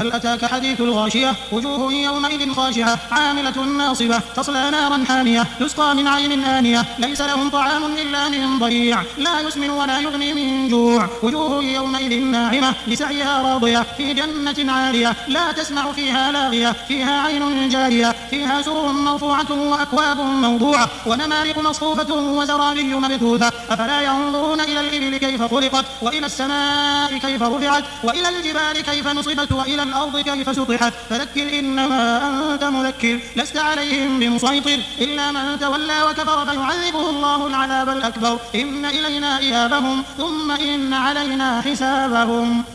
هل أتاك حديث الغاشية وجوه يومئذ خاشعة عاملة ناصبة تصلى نارا حامية تسقى من عين آنية ليس لهم طعام إلا من ضريع لا يسمن ولا يغني من جوع وجوه يومئذ ناعمة لسعيها راضية في جنة عالية لا تسمع فيها لاغية فيها عين جارية فيها سرر مرفوعة وأكواب موضوعة ونمارق مصفوفة وزرابي مبثوثة أفلا ينظرون إلى الإبل كيف خلقت وإلى السماء كيف رفعت وإلى الجبال كيف نصبت وإلى الأرض كيف سطحت فذكر إنما أنت مذكر لست عليهم بمسيطر إلا من تولى وكفر فيعذبه الله العذاب الأكبر إن إلينا إيابهم ثم إن علينا حسابهم.